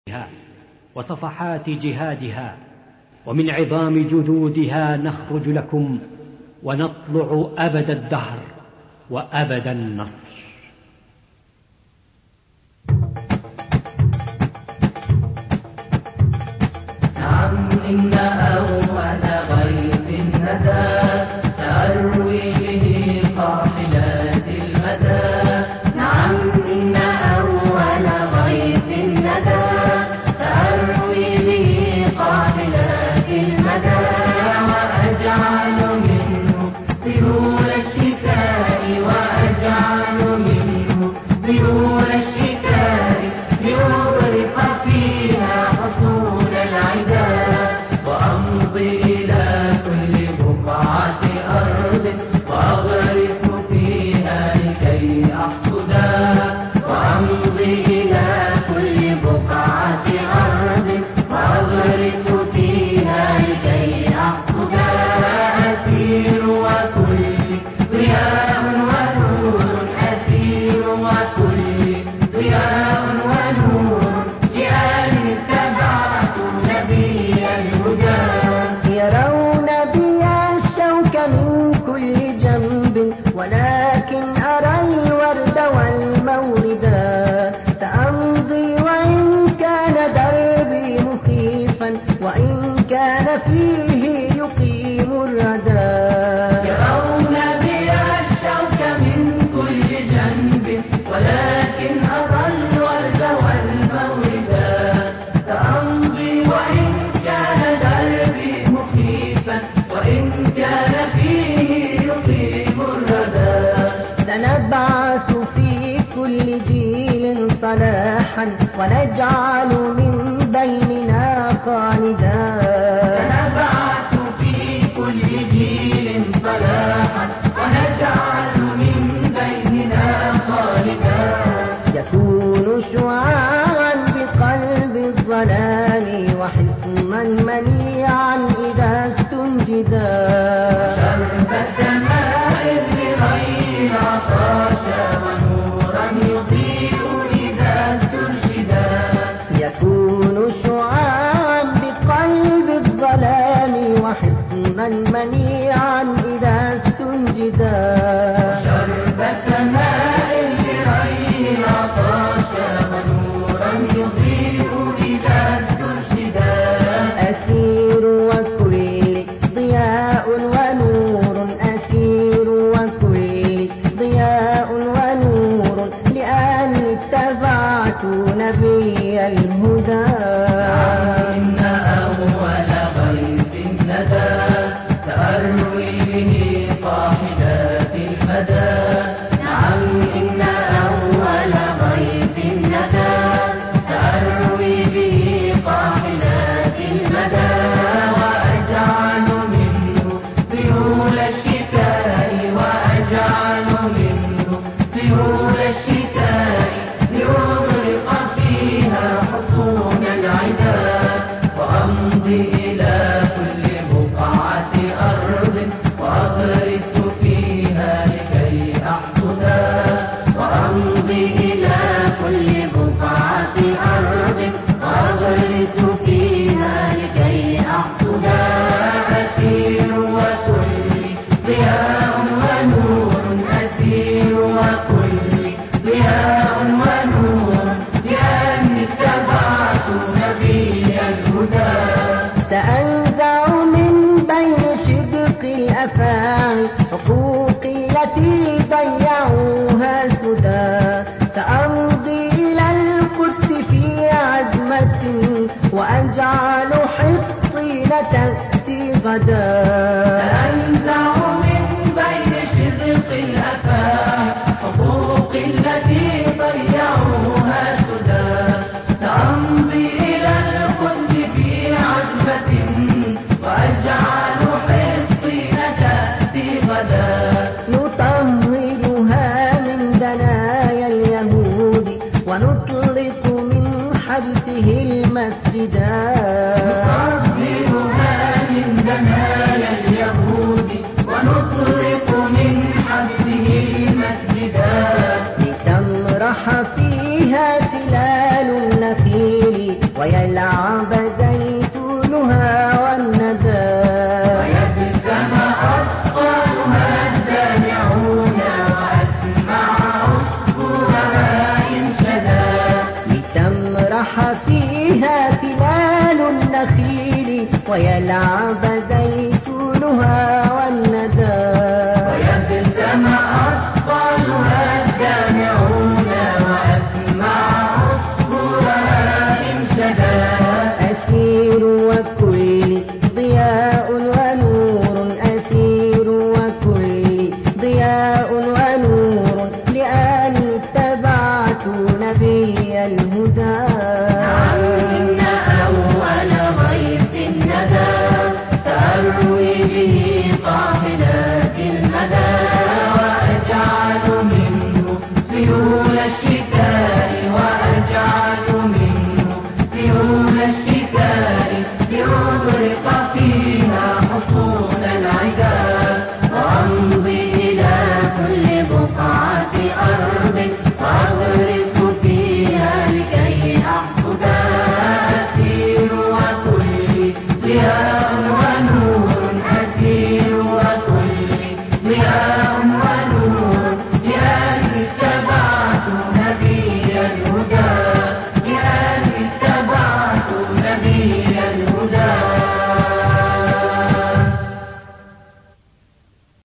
وصفحات جهادها، ومن عظام جدودها نخرج لكم ونطلع أبد الدهر وأبد النصر. نعم إن أول غيث ندى سأروي به قاحلات المدى. نعم إن أول غيث ندى سأروي به قاحلات المدى. وأجعل منه سيول الشتاء وأجعل منه سيول الشتاء لأغرق فيها حصول العدا. وأمضي إلى كل بقعة أرض وأغرس فيها لكي أحصدا. وأمضي إلى كل بقعة أرض وأغرس فيها لكي أحصدا. أسير وكل ضياء ونور أسير وكل ضياء ونور لأن اتبعت نبي الهدى. يرون بي الشوك من كل جنب ولكن أرى الورد والموردا. تأمضي وإن كان دربي مخيفا وإن كان فيه يقيم الردى. يرون بي الشوك من كل جنب ولكن أرى الورد والموردا. سأمضي وإن كان دربي مخيفا وإن كان فيه يقيم الردى. سنبعث في كل جيل صلاحا ونجعل من بيننا خالدا. سنبعث في كل جيل صلاحا ونجعل من بيننا خالدا. يكون شعاعا بقلب الظلام وحصنا منيعا إذا استنجدا. شربة ماء لغير عطاش ونورا يضيء إذا استرشدا. يكون شعاعا بقلب الظلام وحصنا منيعا إذا استنجدا. شربة ماء لغير عطاش ونورا يضيء إذا استرشدا. أسير وكل ضياء ونور أسير وكل ضياء ونور لأني اتبعت نبي الهدى. إن أول غيث ندى سأروي به قاحلات المدى. نعم إن أول غيث ندى سأروي به قاحلات المدى. وأجعل منه سيول الشتاء وأجعل منه سيول الشتاء لأغرق فيها حصون العدا. وأمضي إلى كل بقعة أرض وأغرس فيها لكي أحصدا. وأمضي إلى كل بقعة أرض وأغرس فيها لكي أحصدا. أسير وكل ضياء ونور أسير وكل ضياء ونور لأني اتبعت نبي الهدى. تأنزع من بين شدق الأفاعي حقوقي التي ضيعوها سدى. سأمضي إلى القدس في عزمة وأجعل حطي لتأتي غدا. تأنزع من بين شدق الأفاعي حقوقي التي ضيعوها سدى. سأمضي إلى القدس في عزمة وأجعل حطي لتأتي غدا. نطهرها من دنايا اليهود ونطلق من حبسه المسجدا. نطهرها من دنايا اليهود ونطلق من حبسه مسجدا. لتمرح فيها تلال النخيل ويفرح فيها تلال النخيل ويلعب زيتونها والندى